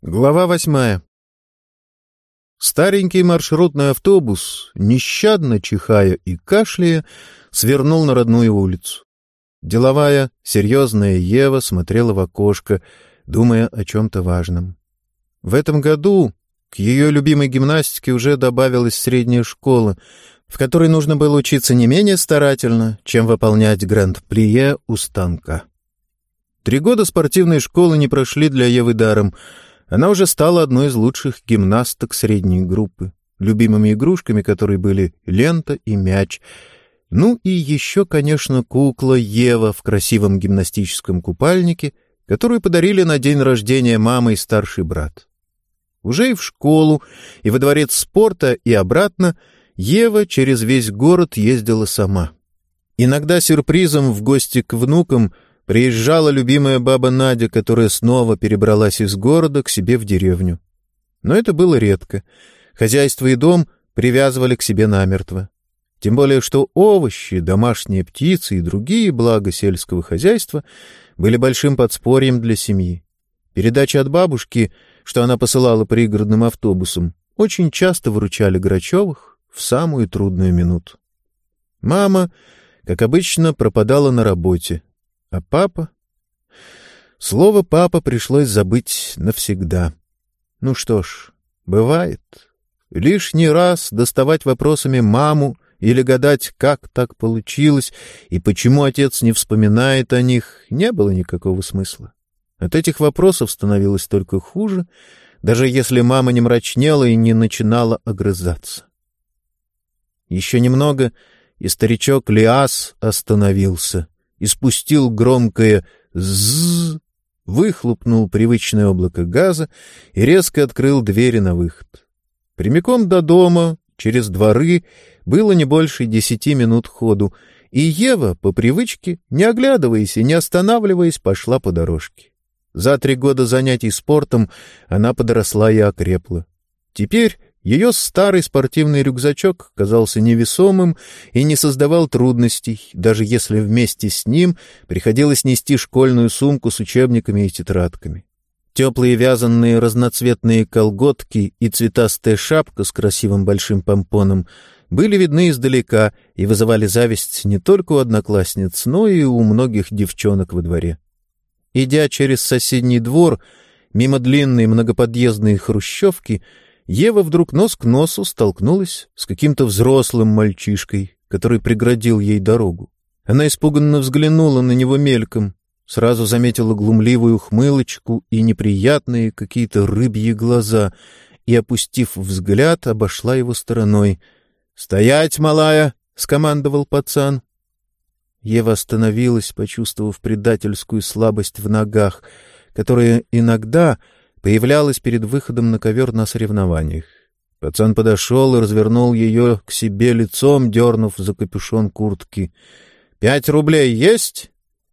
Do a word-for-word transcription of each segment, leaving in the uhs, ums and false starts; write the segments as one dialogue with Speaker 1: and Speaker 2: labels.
Speaker 1: Глава восьмая. Старенький маршрутный автобус, нещадно чихая и кашляя, свернул на родную улицу. Деловая, серьезная Ева смотрела в окошко, думая о чем-то важном. В этом году к ее любимой гимнастике уже добавилась средняя школа, в которой нужно было учиться не менее старательно, чем выполнять гранд-плие у станка. Три года спортивной школы не прошли для Евы даром. Она уже стала одной из лучших гимнасток средней группы, любимыми игрушками которой были лента и мяч. Ну и еще, конечно, кукла Ева в красивом гимнастическом купальнике, которую подарили на день рождения мама и старший брат. Уже и в школу, и во дворец спорта, и обратно Ева через весь город ездила сама. Иногда сюрпризом в гости к внукам приезжала любимая баба Надя, которая снова перебралась из города к себе в деревню. Но это было редко. Хозяйство и дом привязывали к себе намертво. Тем более, что овощи, домашние птицы и другие блага сельского хозяйства были большим подспорьем для семьи. Передачи от бабушки, что она посылала пригородным автобусом, очень часто выручали Грачевых в самую трудную минуту. Мама, как обычно, пропадала на работе. А папа? Слово «папа» пришлось забыть навсегда. Ну что ж, бывает. Лишний раз доставать вопросами маму или гадать, как так получилось и почему отец не вспоминает о них, не было никакого смысла. От этих вопросов становилось только хуже, даже если мама не мрачнела и не начинала огрызаться. Еще немного, и старичок Лиас остановился. Испустил громкое «зззз», выхлопнул привычное облако газа и резко открыл двери на выход. Прямиком до дома, через дворы, было не больше десяти минут ходу, и Ева, по привычке, не оглядываясь и не останавливаясь, пошла по дорожке. За три года занятий спортом она подросла и окрепла. Теперь ее старый спортивный рюкзачок казался невесомым и не создавал трудностей, даже если вместе с ним приходилось нести школьную сумку с учебниками и тетрадками. Теплые вязаные разноцветные колготки и цветастая шапка с красивым большим помпоном были видны издалека и вызывали зависть не только у одноклассниц, но и у многих девчонок во дворе. Идя через соседний двор, мимо длинной многоподъездной хрущевки, Ева вдруг нос к носу столкнулась с каким-то взрослым мальчишкой, который преградил ей дорогу. Она испуганно взглянула на него мельком, сразу заметила глумливую ухмылочку и неприятные какие-то рыбьи глаза и, опустив взгляд, обошла его стороной. «Стоять, малая!» — скомандовал пацан. Ева остановилась, почувствовав предательскую слабость в ногах, которая иногда появлялась перед выходом на ковер на соревнованиях. Пацан подошел и развернул ее к себе лицом, дернув за капюшон куртки. «Пять рублей есть?»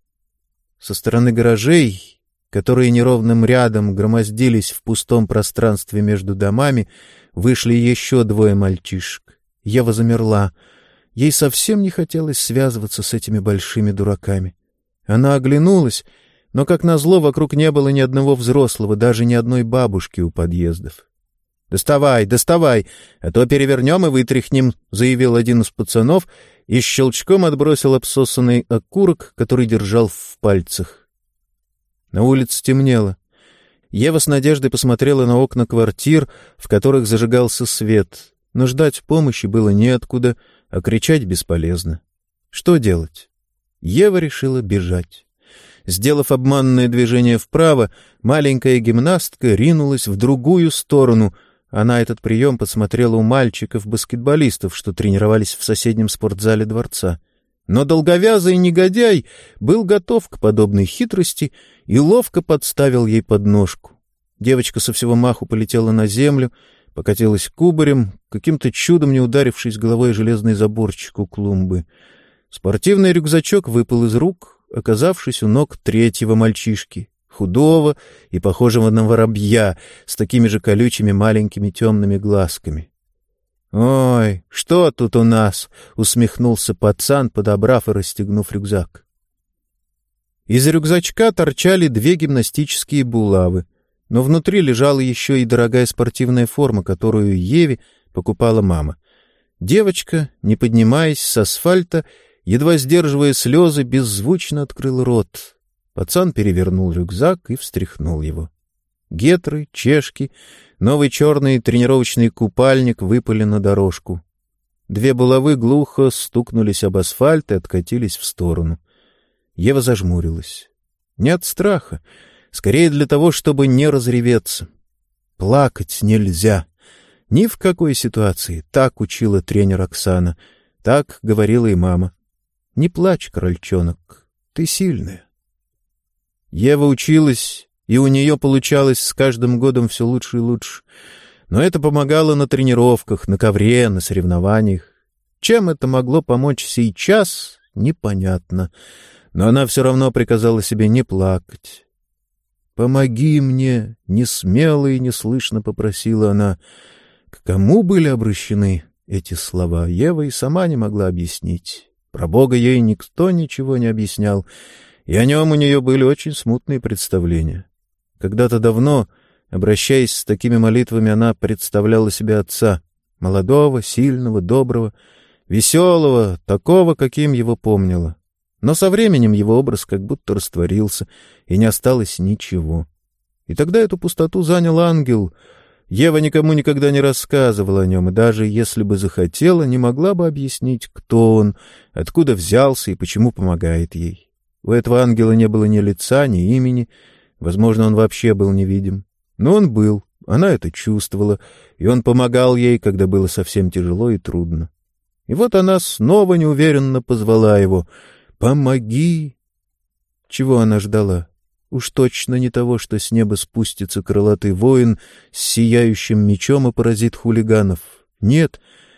Speaker 1: Со стороны гаражей, которые неровным рядом громоздились в пустом пространстве между домами, вышли еще двое мальчишек. Ева замерла. Ей совсем не хотелось связываться с этими большими дураками. Она оглянулась, но, как назло, вокруг не было ни одного взрослого, даже ни одной бабушки у подъездов. «Доставай, доставай, а то перевернем и вытряхнем», — заявил один из пацанов и щелчком отбросил обсосанный окурок, который держал в пальцах. На улице темнело. Ева с надеждой посмотрела на окна квартир, в которых зажигался свет, но ждать помощи было неоткуда, а кричать бесполезно. Что делать? Ева решила бежать. Сделав обманное движение вправо, маленькая гимнастка ринулась в другую сторону. Она этот прием подсмотрела у мальчиков-баскетболистов, что тренировались в соседнем спортзале дворца. Но долговязый негодяй был готов к подобной хитрости и ловко подставил ей подножку. Девочка со всего маху полетела на землю, покатилась кубарем, каким-то чудом не ударившись головой о железный заборчик у клумбы. Спортивный рюкзачок выпал из рук, оказавшись у ног третьего мальчишки, худого и похожего на воробья, с такими же колючими маленькими темными глазками. «Ой, что тут у нас?» — усмехнулся пацан, подобрав и расстегнув рюкзак. Из рюкзачка торчали две гимнастические булавы. но внутри лежала еще и дорогая спортивная форма, которую Еве покупала мама. Девочка, не поднимаясь с асфальта, едва сдерживая слезы, беззвучно открыл рот. Пацан перевернул рюкзак и встряхнул его. Гетры, чешки, новый черный тренировочный купальник выпали на дорожку. Две булавы глухо стукнулись об асфальт и откатились в сторону. Ева зажмурилась. Не от страха, скорее для того, чтобы не разреветься. Плакать нельзя. Ни в какой ситуации. Так учила тренер Оксана. Так говорила и мама. Не плачь, крольчонок, ты сильная. Ева училась, и у нее получалось с каждым годом все лучше и лучше. Но это помогало на тренировках, на ковре, на соревнованиях. Чем это могло помочь сейчас, непонятно. Но она все равно приказала себе не плакать. «Помоги мне!» — несмело и неслышно попросила она. К кому были обращены эти слова, Ева и сама не могла объяснить. Про Бога ей никто ничего не объяснял, и о нем у нее были очень смутные представления. Когда-то давно, обращаясь с такими молитвами, она представляла себе отца, молодого, сильного, доброго, веселого, такого, каким его помнила. Но со временем его образ как будто растворился, и не осталось ничего. И тогда эту пустоту занял ангел. Ева никому никогда не рассказывала о нем, и даже если бы захотела, не могла бы объяснить, кто он, откуда взялся и почему помогает ей. У этого ангела не было ни лица, ни имени, возможно, он вообще был невидим. Но он был, она это чувствовала, и он помогал ей, когда было совсем тяжело и трудно. И вот она снова неуверенно позвала его: «Помоги!» Чего она ждала? Уж точно не того, что с неба спустится крылатый воин с сияющим мечом и поразит хулиганов. Нет,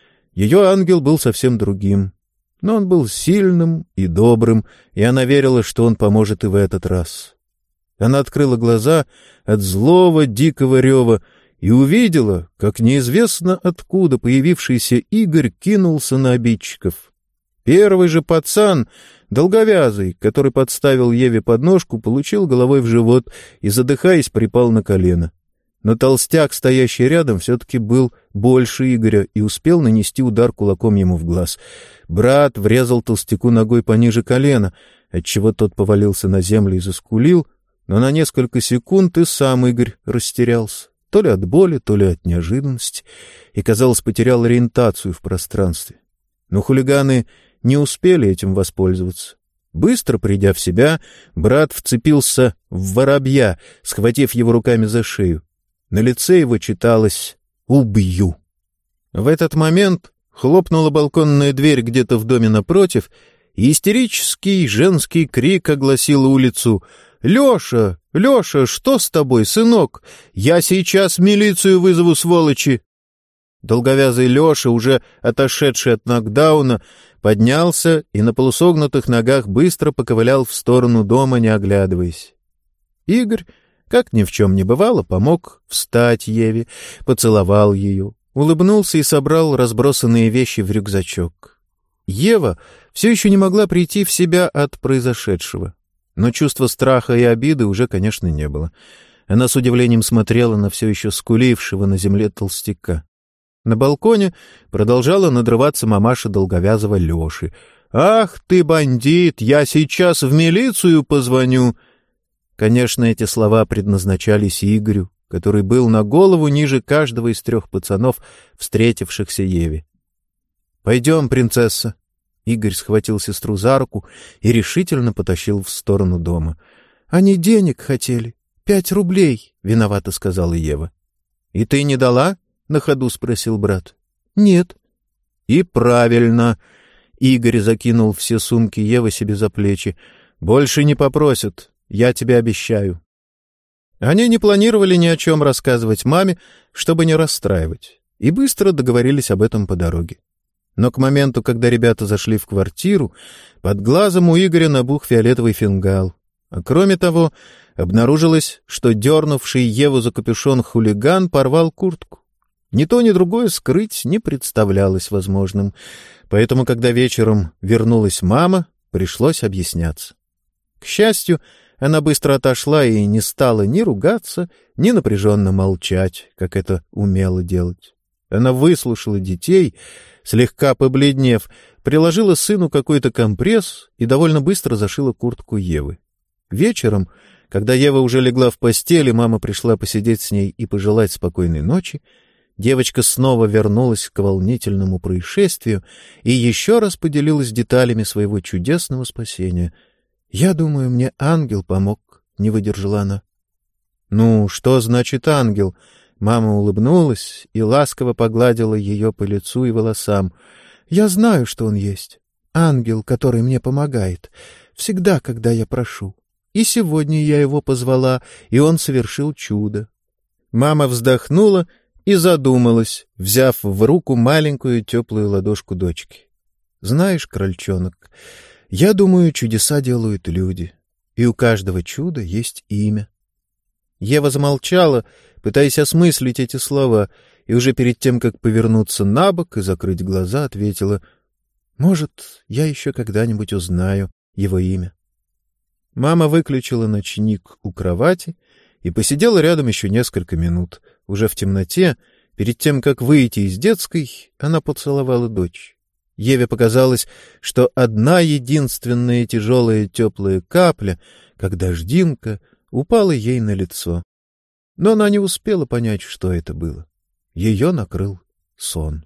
Speaker 1: ее ангел был совсем другим. Но он был сильным и добрым, и она верила, что он поможет и в этот раз. Она открыла глаза от злого дикого рева и увидела, как неизвестно откуда появившийся Игорь кинулся на обидчиков. Первый же пацан, долговязый, который подставил Еве подножку, получил головой в живот и, задыхаясь, припал на колено. Но толстяк, стоящий рядом, все-таки был больше Игоря и успел нанести удар кулаком ему в глаз. Брат врезал толстяку ногой пониже колена, отчего тот повалился на землю и заскулил, но на несколько секунд и сам Игорь растерялся, то ли от боли, то ли от неожиданности, и, казалось, потерял ориентацию в пространстве. Но хулиганы не успели этим воспользоваться. Быстро придя в себя, брат вцепился в воробья, схватив его руками за шею. На лице его читалось «Убью». В этот момент хлопнула балконная дверь где-то в доме напротив, и истерический женский крик огласил улицу: «Леша! Леша, что с тобой, сынок? Я сейчас милицию вызову, сволочи!» Долговязый Леша, уже отошедший от нокдауна, поднялся и на полусогнутых ногах быстро поковылял в сторону дома, не оглядываясь. Игорь, как ни в чем не бывало, помог встать Еве, поцеловал ее, улыбнулся и собрал разбросанные вещи в рюкзачок. Ева все еще не могла прийти в себя от произошедшего, но чувства страха и обиды уже, конечно, не было. Она с удивлением смотрела на все еще скулившего на земле толстяка. На балконе продолжала надрываться мамаша долговязого Леши. «Ах ты, бандит! Я сейчас в милицию позвоню!» Конечно, эти слова предназначались Игорю, который был на голову ниже каждого из трех пацанов, встретившихся Еве. «Пойдем, принцесса!» Игорь схватил сестру за руку и решительно потащил в сторону дома. «Они денег хотели. Пять рублей!» — виновато сказала Ева. «И ты не дала?» — на ходу спросил брат. «Нет». «И правильно». Игорь закинул все сумки Евы себе за плечи. «Больше не попросят, я тебе обещаю». Они не планировали ни о чем рассказывать маме, чтобы не расстраивать, и быстро договорились об этом по дороге. Но к моменту, когда ребята зашли в квартиру, под глазом у Игоря набух фиолетовый фингал. А кроме того, обнаружилось, что дернувший Еву за капюшон хулиган порвал куртку. Ни то, ни другое скрыть не представлялось возможным, поэтому, когда вечером вернулась мама, пришлось объясняться. К счастью, Она быстро отошла и не стала ни ругаться, ни напряженно молчать, как это умела делать. Она выслушала детей, слегка побледнев, приложила сыну какой-то компресс и довольно быстро зашила куртку Евы. Вечером, когда Ева уже легла в постель, и мама пришла посидеть с ней и пожелать спокойной ночи, девочка снова вернулась к волнительному происшествию и еще раз поделилась деталями своего чудесного спасения. «Я думаю, мне ангел помог», — не выдержала она. «Ну, что значит ангел?» Мама улыбнулась и ласково погладила ее по лицу и волосам. «Я знаю, что он есть. Ангел, который мне помогает. Всегда, когда я прошу. И сегодня я его позвала, и он совершил чудо». Мама вздохнула и задумалась, взяв в руку маленькую теплую ладошку дочки. «Знаешь, крольчонок, я думаю, чудеса делают люди, и у каждого чуда есть имя». Ева замолчала, пытаясь осмыслить эти слова, и уже перед тем, как повернуться на бок и закрыть глаза, ответила: «Может, я еще когда-нибудь узнаю его имя». Мама выключила ночник у кровати и посидела рядом еще несколько минут. Уже в темноте, перед тем, как выйти из детской, она поцеловала дочь. Еве показалось, что одна единственная тяжелая теплая капля, как дождинка, упала ей на лицо. Но она не успела понять, что это было. Ее накрыл сон.